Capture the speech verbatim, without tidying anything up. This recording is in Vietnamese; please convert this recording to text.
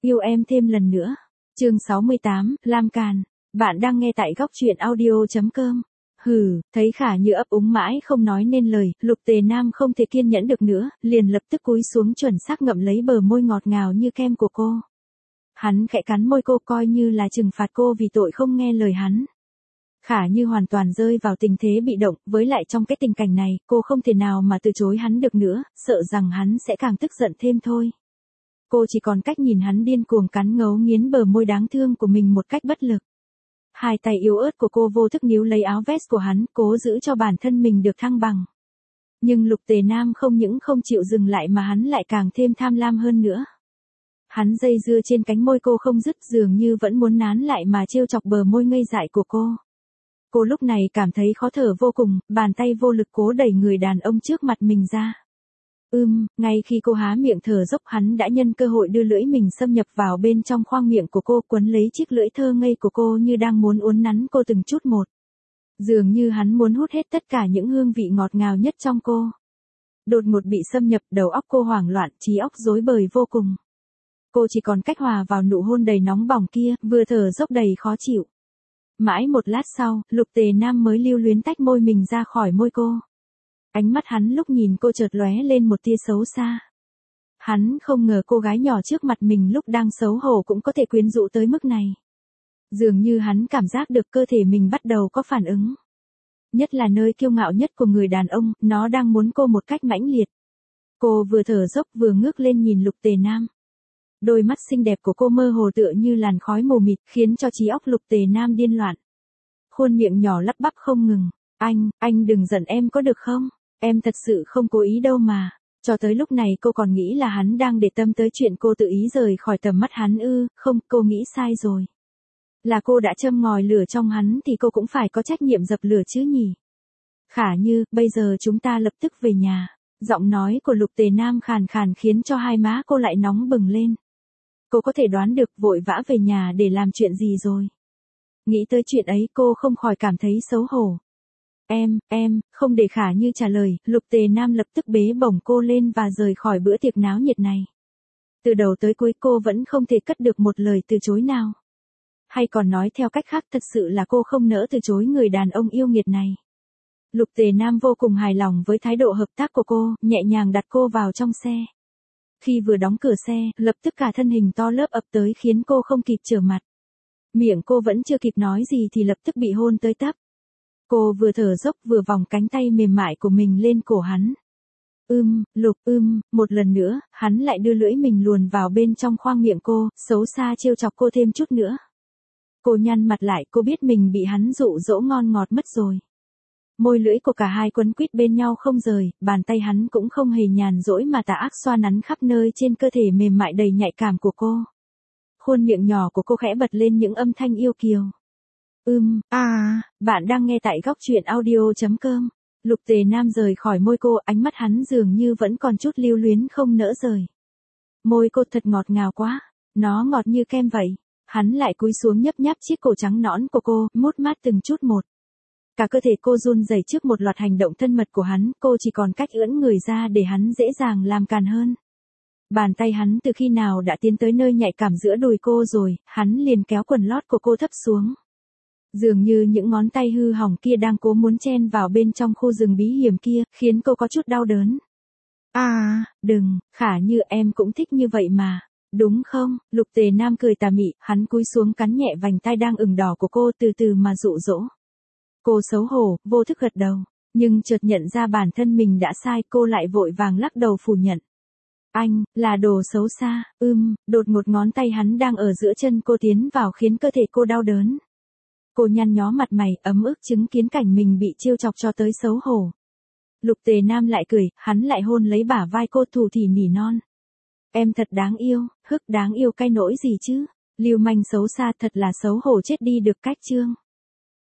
yêu em thêm lần nữa. Chương sáu mươi tám, Lam Càn. Bạn đang nghe tại góc truyện audio chấm com. Hừ, thấy Khả Như ấp úng mãi không nói nên lời, Lục Tề Nam không thể kiên nhẫn được nữa, liền lập tức cúi xuống chuẩn xác ngậm lấy bờ môi ngọt ngào như kem của cô. Hắn khẽ cắn môi cô coi như là trừng phạt cô vì tội không nghe lời hắn. Khả Như hoàn toàn rơi vào tình thế bị động, với lại trong cái tình cảnh này, cô không thể nào mà từ chối hắn được nữa, sợ rằng hắn sẽ càng tức giận thêm thôi. Cô chỉ còn cách nhìn hắn điên cuồng cắn ngấu nghiến bờ môi đáng thương của mình một cách bất lực. Hai tay yếu ớt của cô vô thức níu lấy áo vest của hắn, cố giữ cho bản thân mình được thăng bằng. Nhưng Lục Tề Nam không những không chịu dừng lại mà hắn lại càng thêm tham lam hơn nữa. Hắn dây dưa trên cánh môi cô không dứt, dường như vẫn muốn nán lại mà trêu chọc bờ môi ngây dại của cô. Cô lúc này cảm thấy khó thở vô cùng, bàn tay vô lực cố đẩy người đàn ông trước mặt mình ra. Ưm, ngay khi cô há miệng thở dốc hắn đã nhân cơ hội đưa lưỡi mình xâm nhập vào bên trong khoang miệng của cô, quấn lấy chiếc lưỡi thơ ngây của cô như đang muốn uốn nắn cô từng chút một. Dường như hắn muốn hút hết tất cả những hương vị ngọt ngào nhất trong cô. Đột ngột bị xâm nhập, đầu óc cô hoảng loạn, trí óc rối bời vô cùng. Cô chỉ còn cách hòa vào nụ hôn đầy nóng bỏng kia, vừa thở dốc đầy khó chịu. Mãi một lát sau, Lục Tề Nam mới lưu luyến tách môi mình ra khỏi môi cô. Ánh mắt hắn lúc nhìn cô chợt lóe lên một tia xấu xa. Hắn không ngờ cô gái nhỏ trước mặt mình lúc đang xấu hổ cũng có thể quyến rũ tới mức này. Dường như hắn cảm giác được cơ thể mình bắt đầu có phản ứng. Nhất là nơi kiêu ngạo nhất của người đàn ông, nó đang muốn cô một cách mãnh liệt. Cô vừa thở dốc vừa ngước lên nhìn Lục Tề Nam. Đôi mắt xinh đẹp của cô mơ hồ tựa như làn khói mù mịt khiến cho trí óc Lục Tề Nam điên loạn. Khuôn miệng nhỏ lắp bắp không ngừng. Anh, anh đừng giận em có được không? Em thật sự không cố ý đâu mà. Cho tới lúc này cô còn nghĩ là hắn đang để tâm tới chuyện cô tự ý rời khỏi tầm mắt hắn ư, không, cô nghĩ sai rồi. Là cô đã châm ngòi lửa trong hắn thì cô cũng phải có trách nhiệm dập lửa chứ nhỉ. Khả Như, bây giờ chúng ta lập tức về nhà. Giọng nói của Lục Tề Nam khàn khàn khiến cho hai má cô lại nóng bừng lên. Cô có thể đoán được vội vã về nhà để làm chuyện gì rồi. Nghĩ tới chuyện ấy cô không khỏi cảm thấy xấu hổ. Em, em, không để Khả Như trả lời, Lục Tề Nam lập tức bế bổng cô lên và rời khỏi bữa tiệc náo nhiệt này. Từ đầu tới cuối cô vẫn không thể cất được một lời từ chối nào. Hay còn nói theo cách khác, thật sự là cô không nỡ từ chối người đàn ông yêu nghiệt này. Lục Tề Nam vô cùng hài lòng với thái độ hợp tác của cô, nhẹ nhàng đặt cô vào trong xe. Khi vừa đóng cửa xe, lập tức cả thân hình to lớp ập tới khiến cô không kịp trở mặt. Miệng cô vẫn chưa kịp nói gì thì lập tức bị hôn tới tấp. Cô vừa thở dốc vừa vòng cánh tay mềm mại của mình lên cổ hắn. Ưm, Lục, ưm, một lần nữa, hắn lại đưa lưỡi mình luồn vào bên trong khoang miệng cô, xấu xa trêu chọc cô thêm chút nữa. Cô nhăn mặt lại, cô biết mình bị hắn dụ dỗ ngon ngọt mất rồi. Môi lưỡi của cả hai quấn quýt bên nhau không rời, bàn tay hắn cũng không hề nhàn rỗi mà tà ác xoa nắn khắp nơi trên cơ thể mềm mại đầy nhạy cảm của cô. Khuôn miệng nhỏ của cô khẽ bật lên những âm thanh yêu kiều. Ưm, à, bạn đang nghe tại góc truyện audio chấm com. Lục Tề Nam rời khỏi môi cô, ánh mắt hắn dường như vẫn còn chút lưu luyến không nỡ rời. Môi cô thật ngọt ngào quá, nó ngọt như kem vậy. Hắn lại cúi xuống nhấp nháp chiếc cổ trắng nõn của cô, mút mát từng chút một. Cả cơ thể cô run rẩy trước một loạt hành động thân mật của hắn, cô chỉ còn cách ưỡn người ra để hắn dễ dàng làm càn hơn. Bàn tay hắn từ khi nào đã tiến tới nơi nhạy cảm giữa đùi cô rồi, hắn liền kéo quần lót của cô thấp xuống. Dường như những ngón tay hư hỏng kia đang cố muốn chen vào bên trong khu rừng bí hiểm kia, khiến cô có chút đau đớn. À, đừng, Khả Như em cũng thích như vậy mà, đúng không? Lục Tề Nam cười tà mị, hắn cúi xuống cắn nhẹ vành tai đang ửng đỏ của cô từ từ mà dụ dỗ. Cô xấu hổ, vô thức gật đầu, nhưng chợt nhận ra bản thân mình đã sai, cô lại vội vàng lắc đầu phủ nhận. Anh, là đồ xấu xa, ưm, đột một ngón tay hắn đang ở giữa chân cô tiến vào khiến cơ thể cô đau đớn. Cô nhăn nhó mặt mày, ấm ức chứng kiến cảnh mình bị trêu chọc cho tới xấu hổ. Lục Tề Nam lại cười, hắn lại hôn lấy bả vai cô thủ thỉ nỉ non. Em thật đáng yêu, hức đáng yêu cái nỗi gì chứ, lưu manh xấu xa thật là xấu hổ chết đi được cách chương.